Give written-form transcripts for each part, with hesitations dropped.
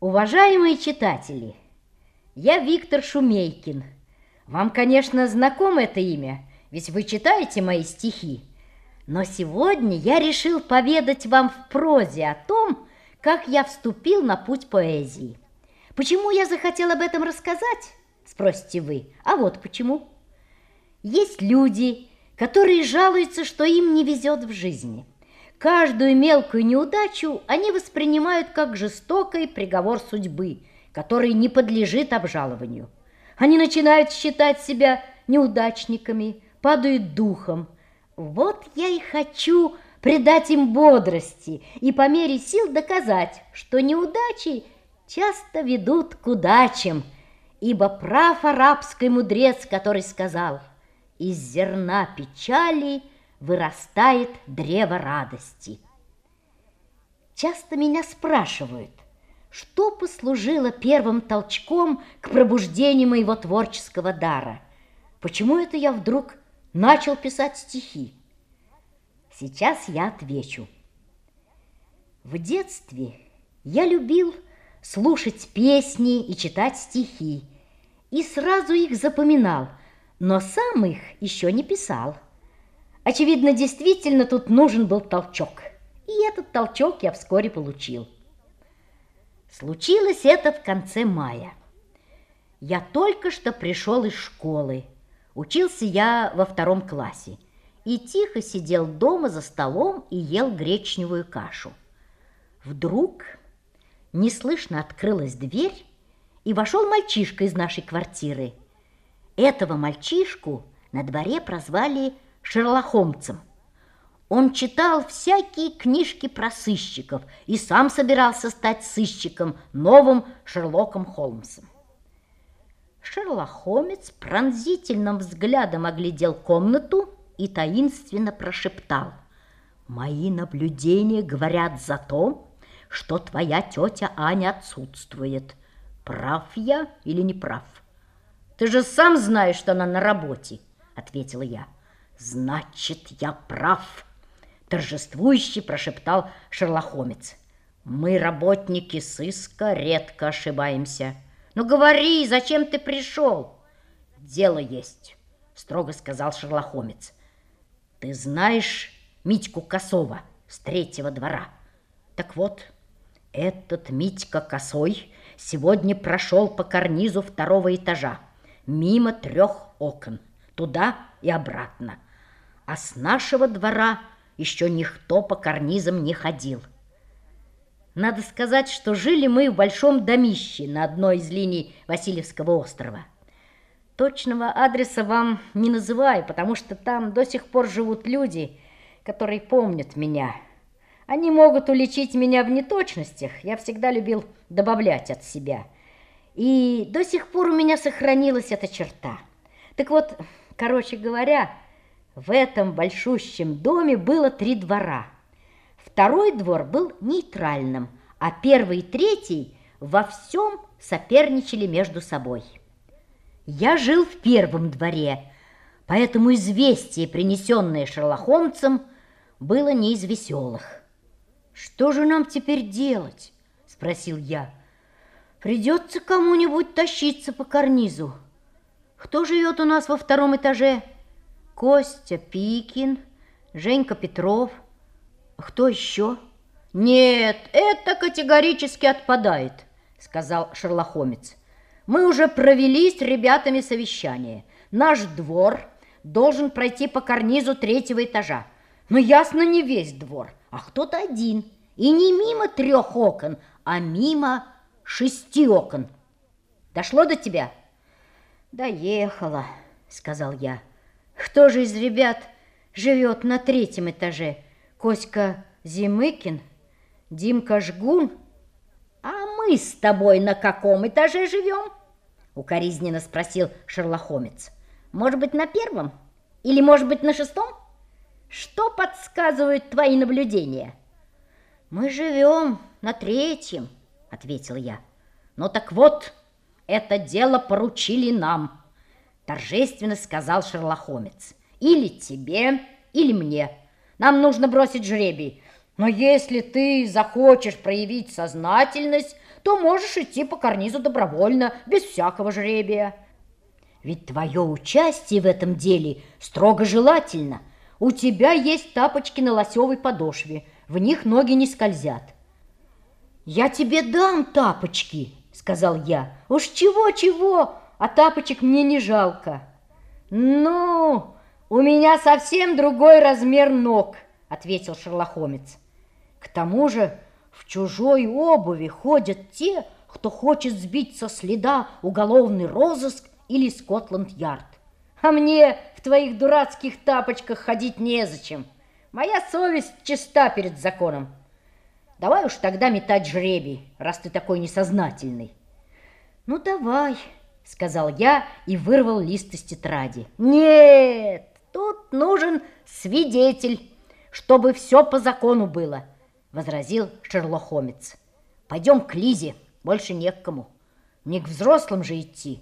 Уважаемые читатели, я Виктор Шумейкин. Вам, конечно, знакомо это имя, ведь вы читаете мои стихи. Но сегодня я решил поведать вам в прозе о том, как я вступил на путь поэзии. Почему я захотел об этом рассказать, спросите вы? А вот почему. Есть люди, которые жалуются, что им не везет в жизни. Каждую мелкую неудачу они воспринимают как жестокий приговор судьбы, который не подлежит обжалованию. Они начинают считать себя неудачниками, падают духом. Вот я и хочу придать им бодрости и по мере сил доказать, что неудачи часто ведут к удачам, ибо прав арабский мудрец, который сказал: «Из зерна печали вырастает древо радости». Часто меня спрашивают, что послужило первым толчком к пробуждению моего творческого дара. Почему это я вдруг начал писать стихи? Сейчас я отвечу. В детстве я любил слушать песни и читать стихи, и сразу их запоминал, но сам их еще не писал. Очевидно, действительно тут нужен был толчок, и этот толчок я вскоре получил. Случилось это в конце мая. Я только что пришел из школы. Учился я во 2 классе и тихо сидел дома за столом и ел гречневую кашу. Вдруг неслышно открылась дверь, и вошел мальчишка из нашей квартиры. Этого мальчишку на дворе прозвали Шерлохомцем. Он читал всякие книжки про сыщиков и сам собирался стать сыщиком, новым Шерлоком Холмсом. Шерлохомец пронзительным взглядом оглядел комнату и таинственно прошептал: «Мои наблюдения говорят за то, что твоя тетя Аня отсутствует. Прав я или не прав?» «Ты же сам знаешь, что она на работе», — ответила я. «Значит, я прав», — торжествующе прошептал Шерлохомец. «Мы, работники сыска, редко ошибаемся. Ну говори, зачем ты пришел?» «Дело есть», — строго сказал Шерлохомец. «Ты знаешь Митьку Косова с 3-го двора? Так вот, этот Митька Косой сегодня прошел по карнизу 2-го этажа, мимо 3 окон, туда и обратно. А с нашего двора еще никто по карнизам не ходил». Надо сказать, что жили мы в большом домище на одной из линий Васильевского острова. Точного адреса вам не называю, потому что там до сих пор живут люди, которые помнят меня. Они могут уличить меня в неточностях, я всегда любил добавлять от себя. И до сих пор у меня сохранилась эта черта. Так вот, короче говоря, в этом большущем доме было 3 двора. 2-й двор был нейтральным, а 1-й и 3-й во всем соперничали между собой. Я жил в 1-м дворе, поэтому известие, принесенное Шерлохомцем, было не из веселых. «Что же нам теперь делать?» – спросил я. «Придется кому-нибудь тащиться по карнизу. Кто живет у нас во 2-м этаже? Костя Пикин, Женька Петров. Кто еще?» «Нет, это категорически отпадает», — сказал Шерлохомец. «Мы уже провели с ребятами совещание. Наш двор должен пройти по карнизу 3-го этажа. Но ясно, не весь двор, а кто-то один. И не мимо 3 окон, а мимо 6 окон. Дошло до тебя?» «Доехала», — сказал я. «Кто же из ребят живет на 3-м этаже? Коська Зимыкин? Димка Жгун?» «А мы с тобой на каком этаже живем?» — укоризненно спросил Шерлохомец. «Может быть, на 1-м? Или, может быть, на 6-м? Что подсказывают твои наблюдения?» «Мы живем на 3-м», — ответил я. «Ну так вот, это дело поручили нам», — торжественно сказал Шерлохомец. «Или тебе, или мне. Нам нужно бросить жребий. Но если ты захочешь проявить сознательность, то можешь идти по карнизу добровольно, без всякого жребия. Ведь твое участие в этом деле строго желательно. У тебя есть тапочки на лосевой подошве, в них ноги не скользят. «Я тебе дам тапочки», — сказал я. «Уж чего-чего, а тапочек мне не жалко». «Ну, у меня совсем другой размер ног», — ответил Шерлок Холмс. «К тому же в чужой обуви ходят те, кто хочет сбить со следа уголовный розыск или Скотланд-Ярд. А мне в твоих дурацких тапочках ходить незачем. Моя совесть чиста перед законом. Давай уж тогда метать жребий, раз ты такой несознательный». «Ну, давай», — сказал я и вырвал лист из тетради. «Нет, тут нужен свидетель, чтобы все по закону было», — возразил Шерлок Холмс. «Пойдем к Лизе, больше не к кому. Не к взрослым же идти».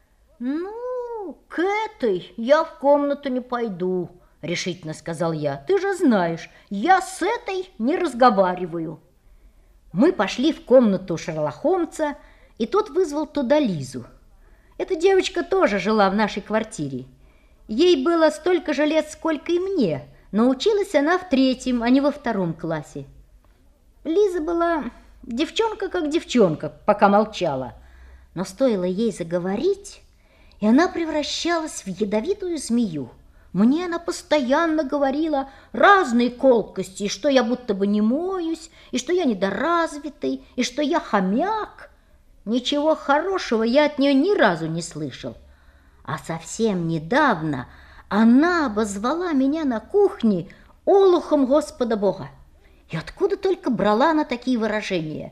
«Ну, к этой я в комнату не пойду», — решительно сказал я. «Ты же знаешь, я с этой не разговариваю». Мы пошли в комнату Шерлока Холмса, и тот вызвал туда Лизу. Эта девочка тоже жила в нашей квартире. Ей было столько же лет, сколько и мне, но училась она в 3-м, а не во 2-м классе. Лиза была девчонка как девчонка, пока молчала, но стоило ей заговорить, и она превращалась в ядовитую змею. Мне она постоянно говорила разные колкости, и что я будто бы не моюсь, и что я недоразвитый, и что я хомяк. Ничего хорошего я от нее ни разу не слышал. А совсем недавно она обозвала меня на кухне олухом Господа Бога. И откуда только брала она такие выражения?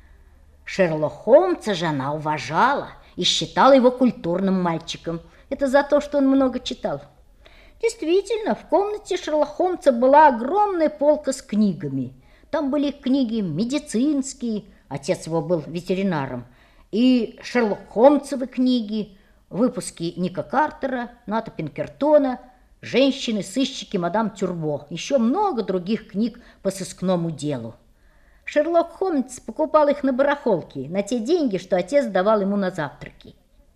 Шерлока Холмса же она уважала и считала его культурным мальчиком. Это за то, что он много читал. Действительно, в комнате Шерлока Холмса была огромная полка с книгами. Там были книги медицинские, отец его был ветеринаром, и Шерлок Холмсовы книги, выпуски Ника Картера, Ната Пинкертона, «Женщины-сыщики мадам Тюрбо», еще много других книг по сыскному делу. Шерлок Холмс покупал их на барахолке, на те деньги, что отец давал ему на завтраки.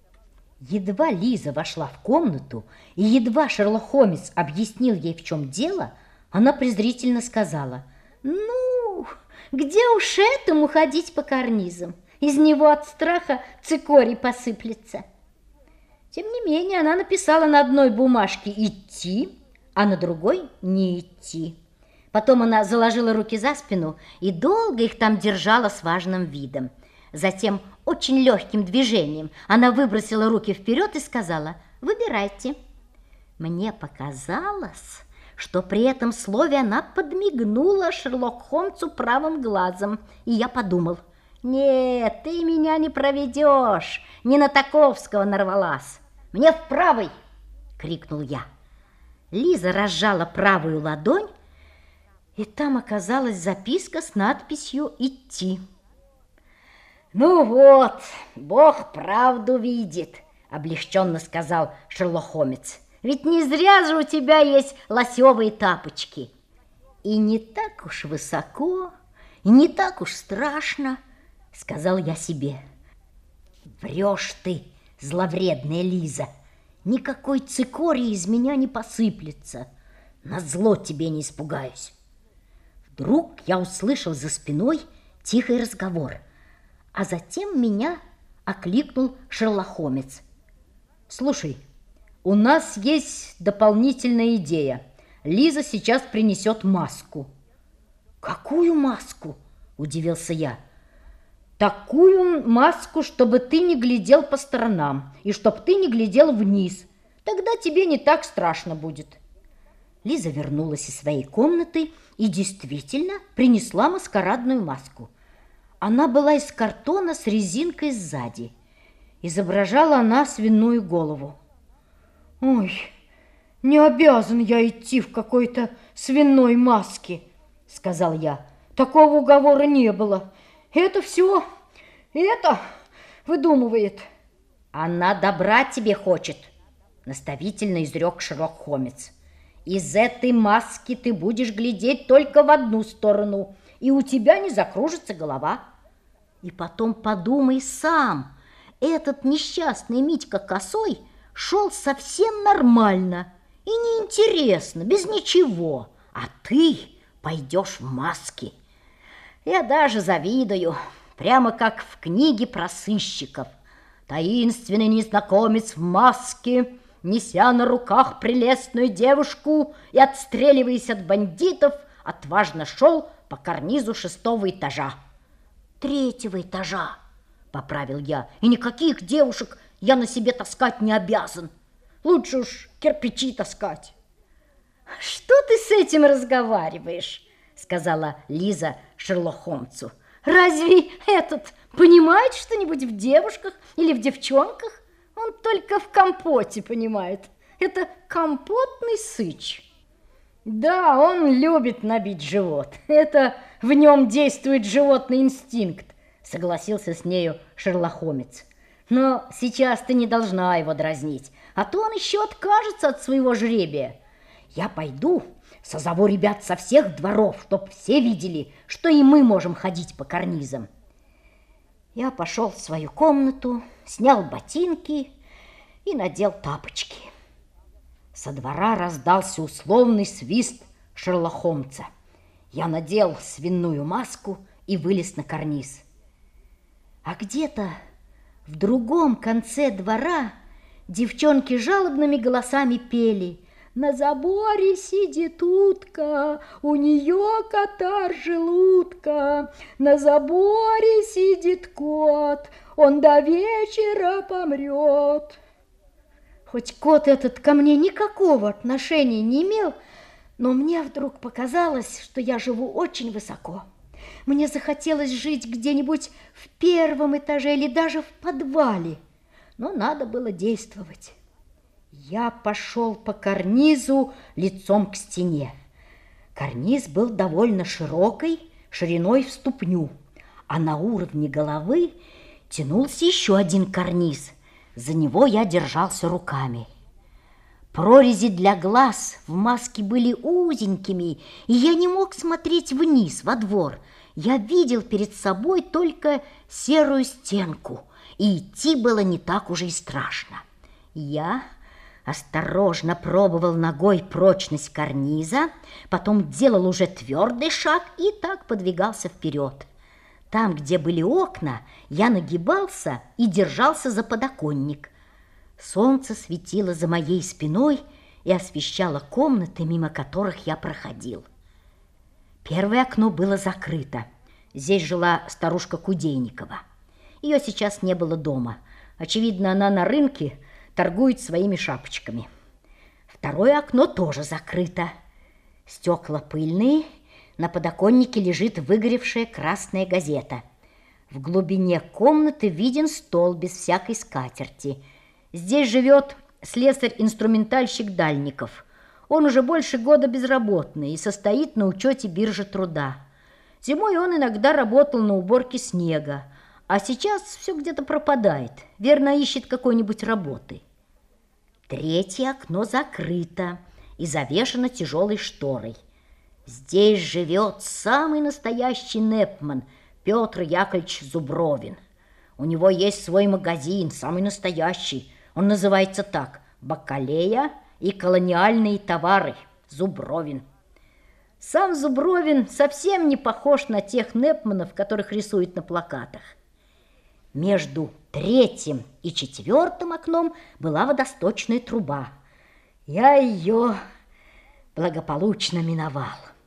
Едва Лиза вошла в комнату, и едва Шерлок Холмс объяснил ей, в чем дело, она презрительно сказала: «Ну, где уж этому ходить по карнизам? Из него от страха цикорий посыплется». Тем не менее, она написала на одной бумажке «идти», а на другой «не идти». Потом она заложила руки за спину и долго их там держала с важным видом. Затем очень легким движением она выбросила руки вперед и сказала: «Выбирайте». Мне показалось, что при этом слове она подмигнула Шерлоку Холмсу правым глазом, и я подумал: «Нет, ты меня не проведешь, не на таковского нарвалась. Мне в правый!» — крикнул я. Лиза разжала правую ладонь, и там оказалась записка с надписью «Идти». «Ну вот, Бог правду видит», — облегченно сказал Шерлок Холмс. «Ведь не зря же у тебя есть лосевые тапочки. И не так уж высоко, и не так уж страшно», — сказал я себе. «Врешь ты, зловредная Лиза, никакой цикорий из меня не посыплется, назло тебе не испугаюсь». Вдруг я услышал за спиной тихий разговор, а затем меня окликнул Шерлок Холмс. «Слушай, у нас есть дополнительная идея. Лиза сейчас принесет маску». «Какую маску?» – удивился я. «Такую маску, чтобы ты не глядел по сторонам и чтобы ты не глядел вниз. Тогда тебе не так страшно будет». Лиза вернулась из своей комнаты и действительно принесла маскарадную маску. Она была из картона с резинкой сзади. Изображала она свиную голову. «Ой, не обязан я идти в какой-то свиной маске», — сказал я. «Такого уговора не было. Это все, это выдумывает». «Она добра тебе хочет», — наставительно изрек Шерлок Холмс. Из этой маски ты будешь глядеть только в одну сторону, и у тебя не закружится голова. И потом подумай сам, этот несчастный Митька Косой шел совсем нормально и неинтересно, без ничего, а ты пойдешь в маске. Я даже завидую, прямо как в книге про сыщиков. Таинственный незнакомец в маске, неся на руках прелестную девушку и отстреливаясь от бандитов, отважно шел по карнизу 6-го этажа. 3-го этажа, поправил я, и никаких девушек я на себе таскать не обязан. Лучше уж кирпичи таскать. Что ты с этим разговариваешь? Сказала Лиза Шерлоку Холмсу. Разве этот понимает что-нибудь в девушках или в девчонках? Он только в компоте понимает. Это компотный сыч. Да, он любит набить живот. Это в нем действует животный инстинкт, согласился с нею Шерлок Холмс. Но сейчас ты не должна его дразнить, а то он еще откажется от своего жребия. Я пойду, созову ребят со всех дворов, чтоб все видели, что и мы можем ходить по карнизам. Я пошел в свою комнату, снял ботинки и надел тапочки. Со двора раздался условный свист Шерлока Холмса. Я надел свиную маску и вылез на карниз. А где-то в другом конце двора девчонки жалобными голосами пели: «На заборе сидит утка, у нее катар желудка. На заборе сидит кот, он до вечера помрет». Хоть кот этот ко мне никакого отношения не имел, но мне вдруг показалось, что я живу очень высоко. Мне захотелось жить где-нибудь в 1-м этаже или даже в подвале, но надо было действовать. Я пошел по карнизу лицом к стене. Карниз был довольно широкой, шириной в ступню, а на уровне головы тянулся еще один карниз. За него я держался руками. Прорези для глаз в маске были узенькими, и я не мог смотреть вниз, во двор. Я видел перед собой только серую стенку, и идти было не так уже и страшно. Я осторожно пробовал ногой прочность карниза, потом делал уже твердый шаг и так подвигался вперед. Там, где были окна, я нагибался и держался за подоконник. Солнце светило за моей спиной и освещало комнаты, мимо которых я проходил. Первое окно было закрыто. Здесь жила старушка Кудейникова. Ее сейчас не было дома. Очевидно, она на рынке торгует своими шапочками. Второе окно тоже закрыто. Стекла пыльные, на подоконнике лежит выгоревшая красная газета. В глубине комнаты виден стол без всякой скатерти. Здесь живет слесарь-инструментальщик Дальников. Он уже больше года безработный и состоит на учете биржи труда. Зимой он иногда работал на уборке снега, а сейчас все где-то пропадает. Верно, ищет какой-нибудь работы. Третье окно закрыто и завешено тяжелой шторой. Здесь живет самый настоящий Непман Петр Яковлевич Зубровин. У него есть свой магазин, самый настоящий. Он называется так: «Бакалея и колониальные товары. Зубровин». Сам Зубровин совсем не похож на тех Непманов, которых рисуют на плакатах. Между 3-м и 4-м окном была водосточная труба. Я ее благополучно миновал.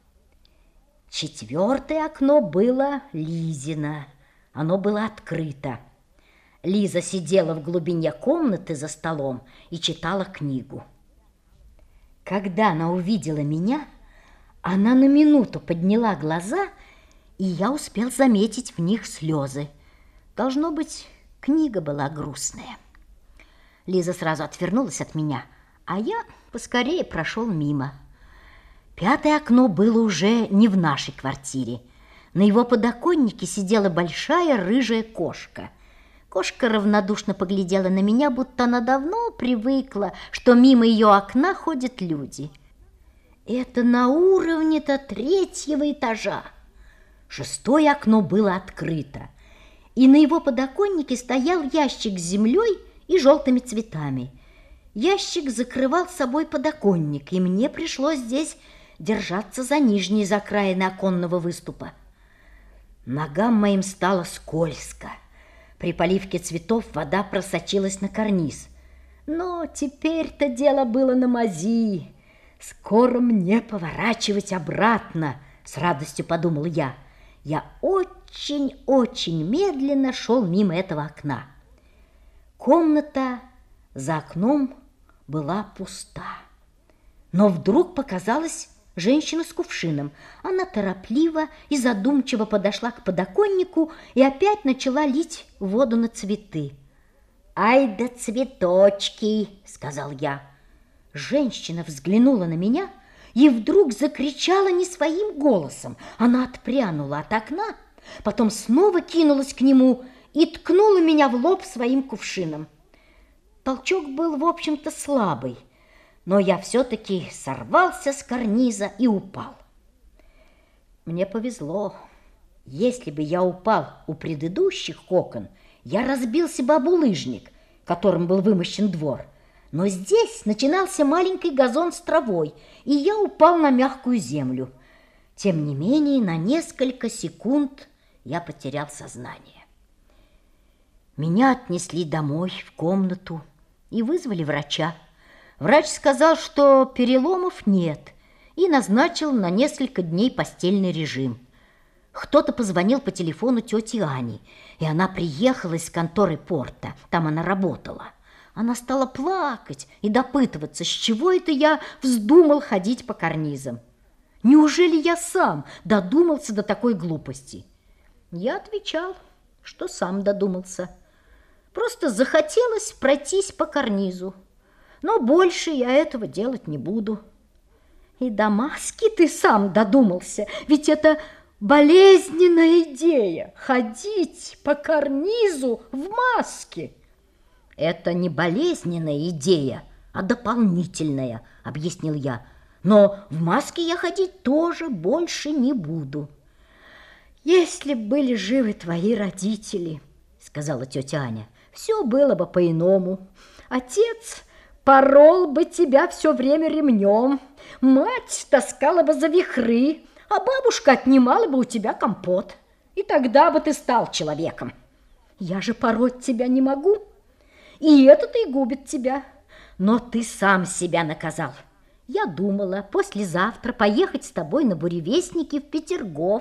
4-е окно было Лизино. Оно было открыто. Лиза сидела в глубине комнаты за столом и читала книгу. Когда она увидела меня, она на минуту подняла глаза, и я успел заметить в них слезы. Должно быть, книга была грустная. Лиза сразу отвернулась от меня, а я поскорее прошел мимо. 5-е окно было уже не в нашей квартире. На его подоконнике сидела большая рыжая кошка. Кошка равнодушно поглядела на меня, будто она давно привыкла, что мимо ее окна ходят люди. Это на уровне-то 3-го этажа. 6-е окно было открыто, и на его подоконнике стоял ящик с землей и желтыми цветами. Ящик закрывал собой подоконник, и мне пришлось здесь держаться за нижние закраины оконного выступа. Ногам моим стало скользко. При поливке цветов вода просочилась на карниз. Но теперь-то дело было на мази. Скоро мне поворачивать обратно, с радостью подумал я. Я очень-очень медленно шел мимо этого окна. Комната за окном была пуста. Но вдруг показалась женщина с кувшином. Она торопливо и задумчиво подошла к подоконнику и опять начала лить воду на цветы. «Ай да цветочки!» — сказал я. Женщина взглянула на меня и вдруг закричала не своим голосом. Она отпрянула от окна, потом снова кинулась к нему и ткнула меня в лоб своим кувшином. Толчок был, в общем-то, слабый, но я все-таки сорвался с карниза и упал. Мне повезло. Если бы я упал у предыдущих окон, я разбился бы об булыжник, которым был вымощен двор. Но здесь начинался маленький газон с травой, и я упал на мягкую землю. Тем не менее, на несколько секунд я потерял сознание. Меня отнесли домой, в комнату, и вызвали врача. Врач сказал, что переломов нет, и назначил на несколько дней постельный режим. Кто-то позвонил по телефону тете Ане, и она приехала из конторы порта, там она работала. Она стала плакать и допытываться, с чего это я вздумал ходить по карнизам. Неужели я сам додумался до такой глупости? Я отвечал, что сам додумался. Просто захотелось пройтись по карнизу, но больше я этого делать не буду. И до маски ты сам додумался, ведь это болезненная идея – ходить по карнизу в маске. Это не болезненная идея, а дополнительная, объяснил я. Но в маске я ходить тоже больше не буду. Если б были живы твои родители, сказала тетя Аня, все было бы по-иному. Отец порол бы тебя все время ремнем, мать таскала бы за вихры, а бабушка отнимала бы у тебя компот. И тогда бы ты стал человеком. Я же пороть тебя не могу, и это-то и губит тебя. Но ты сам себя наказал. Я думала послезавтра поехать с тобой на буревестники в Петергоф,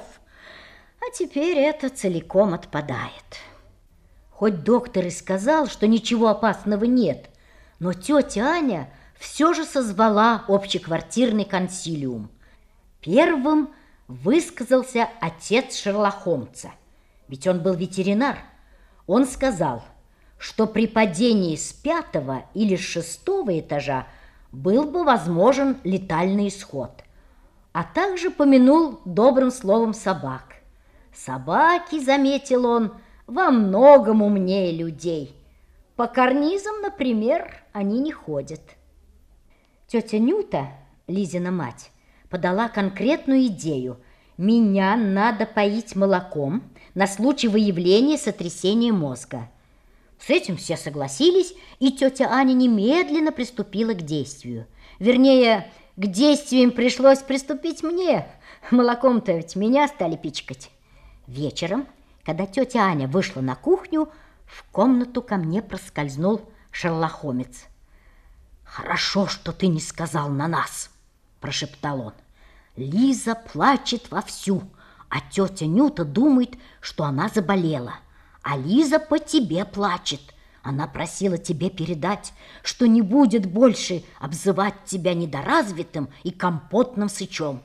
а теперь это целиком отпадает. Хоть доктор и сказал, что ничего опасного нет, но тетя Аня все же созвала общеквартирный консилиум. Первым высказался отец Шерлока Холмса, ведь он был ветеринар. Он сказал, что при падении с 5-го или с 6-го этажа был бы возможен летальный исход, а также помянул добрым словом собак. Собаки, заметил он, во многом умнее людей. По карнизам, например, они не ходят. Тетя Нюта, Лизина мать, подала конкретную идею. Меня надо поить молоком на случай выявления сотрясения мозга. С этим все согласились, и тетя Аня немедленно приступила к действию. Вернее, к действиям пришлось приступить мне. Молоком-то ведь меня стали пичкать. Вечером, когда тетя Аня вышла на кухню, в комнату ко мне проскользнул Шерлок Холмс. «Хорошо, что ты не сказал на нас», – прошептал он. «Лиза плачет вовсю, а тетя Нюта думает, что она заболела. А Лиза по тебе плачет. Она просила тебе передать, что не будет больше обзывать тебя недоразвитым и компотным сычом».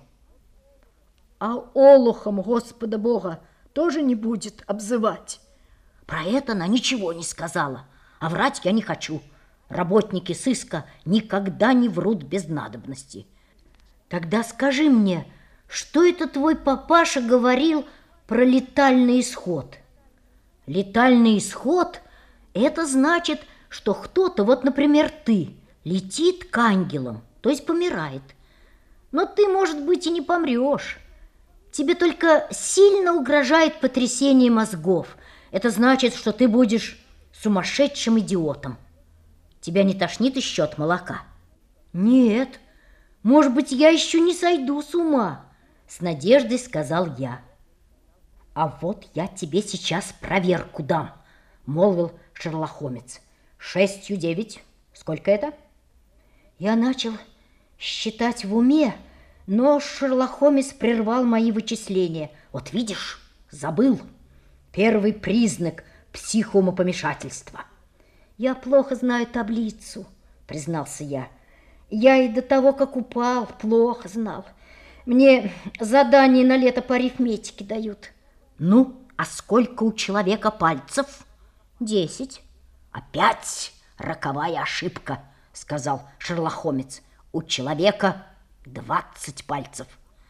«А олухом Господа Бога тоже не будет обзывать?» «Про это она ничего не сказала, а врать я не хочу. Работники сыска никогда не врут без надобности. Тогда скажи мне, что это твой папаша говорил про летальный исход?» «Летальный исход – это значит, что кто-то, вот, например, ты, летит к ангелам, то есть помирает. Но ты, может быть, и не помрешь. Тебе только сильно угрожает потрясение мозгов. Это значит, что ты будешь сумасшедшим идиотом. Тебя не тошнит еще от молока? Нет, может быть, я еще не сойду с ума, с надеждой сказал я. А вот я тебе сейчас проверку дам, молвил Шерлок Холмс. 6-9. Сколько это? Я начал считать в уме, но Шерлок Холмс прервал мои вычисления. Вот видишь, забыл. Первый признак психоумопомешательства. Я плохо знаю таблицу, признался я. Я и до того, как упал, плохо знал. Мне задания на лето по арифметике дают. Ну, а сколько у человека пальцев? 10. Опять роковая ошибка, сказал Шерлок Холмс. У человека 20 пальцев.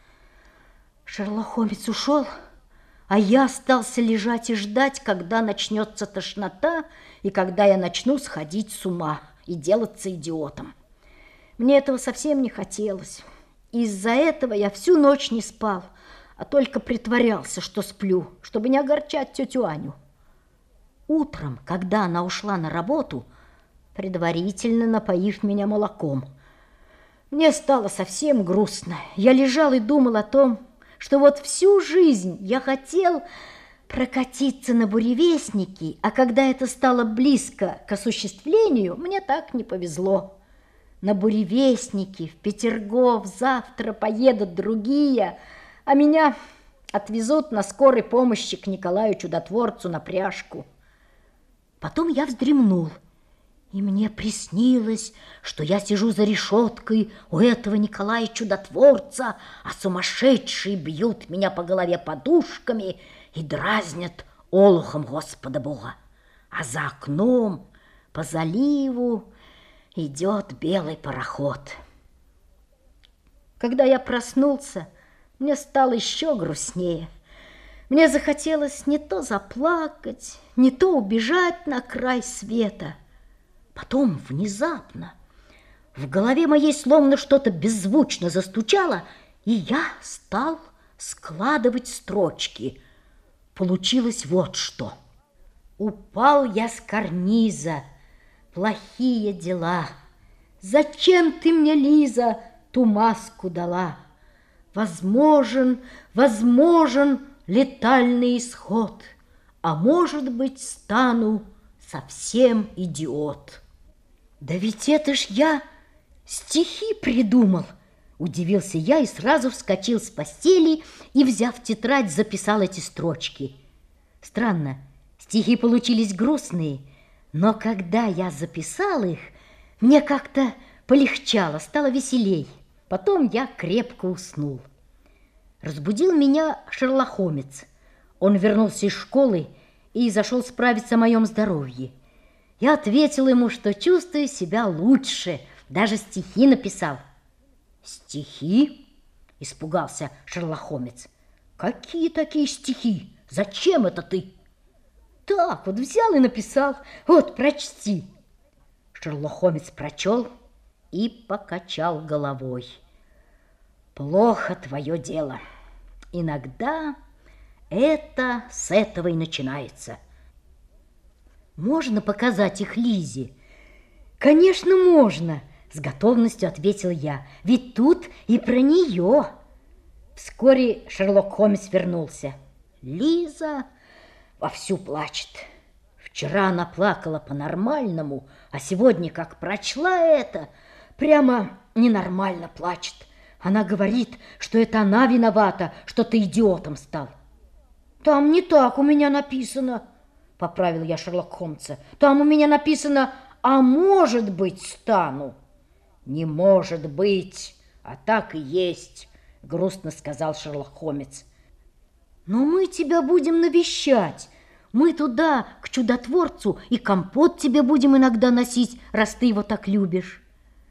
Шерлок Холмс ушел, а я остался лежать и ждать, когда начнется тошнота и когда я начну сходить с ума и делаться идиотом. Мне этого совсем не хотелось. Из-за этого я всю ночь не спал, а только притворялся, что сплю, чтобы не огорчать тетю Аню. Утром, когда она ушла на работу, предварительно напоив меня молоком, мне стало совсем грустно. Я лежал и думал о том, что вот всю жизнь я хотел прокатиться на буревестнике, а когда это стало близко к осуществлению, мне так не повезло. На буревестнике в Петергоф завтра поедут другие, а меня отвезут на скорой помощи к Николаю Чудотворцу на пряжку. Потом я вздремнул, и мне приснилось, что я сижу за решеткой у этого Николая Чудотворца, а сумасшедшие бьют меня по голове подушками и дразнят олухом Господа Бога. А за окном по заливу идет белый пароход. Когда я проснулся, мне стало еще грустнее. Мне захотелось не то заплакать, не то убежать на край света. Потом внезапно в голове моей словно что-то беззвучно застучало, и я стал складывать строчки. Получилось вот что. Упал я с карниза, плохие дела. Зачем ты мне, Лиза, ту маску дала? Возможен летальный исход, а может быть, стану совсем идиот. Да ведь это ж я стихи придумал, удивился я и сразу вскочил с постели и, взяв тетрадь, записал эти строчки. Странно, стихи получились грустные, но когда я записал их, мне как-то полегчало, стало веселей. Потом я крепко уснул. Разбудил меня Шерлок Холмс. Он вернулся из школы и зашел справиться о моем здоровье. Я ответил ему, что чувствую себя лучше, даже стихи написал. «Стихи?» – испугался Шерлок Холмс. «Какие такие стихи? Зачем это ты?» «Так вот взял и написал. Вот, прочти». Шерлок Холмс прочел и покачал головой. «Плохо твое дело. Иногда это с этого и начинается». «Можно показать их Лизе?» «Конечно, можно», — с готовностью ответил я. «Ведь тут и про нее». Вскоре Шерлок Холмс вернулся. Лиза вовсю плачет. Вчера она плакала по-нормальному, а сегодня, как прочла это, прямо ненормально плачет. Она говорит, что это она виновата, что ты идиотом стал. «Там не так у меня написано», — поправил я Шерлока Холмса. «Там у меня написано, а может быть, стану». «Не может быть, а так и есть», — грустно сказал Шерлок Холмс. «Но мы тебя будем навещать. Мы туда, к Чудотворцу, и компот тебе будем иногда носить, раз ты его так любишь».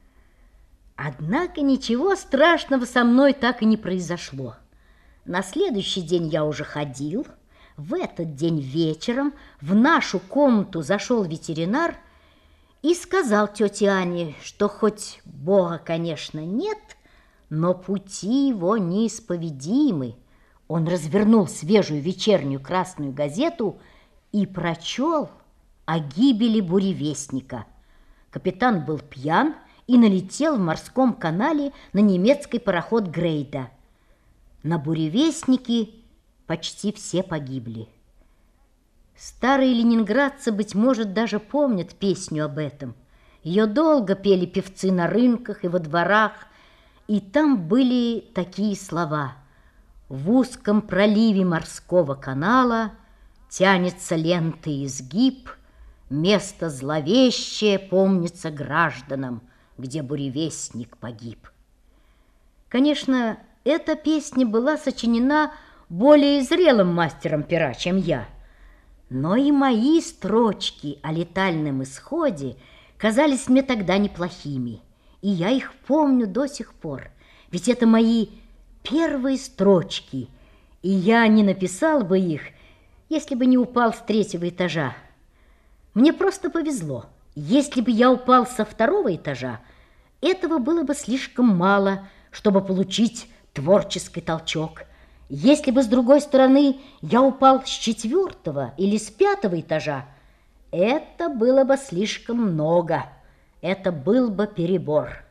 Однако ничего страшного со мной так и не произошло. На следующий день я уже ходил. В этот день вечером в нашу комнату зашел ветеринар и сказал тете Ане, что хоть Бога, конечно, нет, Но пути его неисповедимы. Он развернул свежую вечернюю красную газету и прочел о гибели буревестника. Капитан был пьян и налетел в морском канале на немецкий пароход Грейда. На буревестнике почти все погибли. Старые ленинградцы, быть может, даже помнят песню об этом. Ее долго пели певцы на рынках и во дворах, и там были такие слова: «В узком проливе морского канала тянется лентой изгиб, место зловещее помнится гражданам, где буревестник погиб». Конечно, эта песня была сочинена более зрелым мастером пера, чем я. Но и мои строчки о летальном исходе казались мне тогда неплохими, и я их помню до сих пор, ведь это мои первые строчки, и я не написал бы их, если бы не упал с 3-го этажа. Мне просто повезло. Если бы я упал со 2-го этажа, этого было бы слишком мало, чтобы получить творческий толчок. Если бы, с другой стороны, я упал с 4-го или с 5-го этажа, это было бы слишком много, это был бы перебор.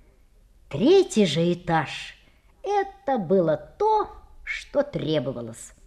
3-й же этаж – это было то, что требовалось.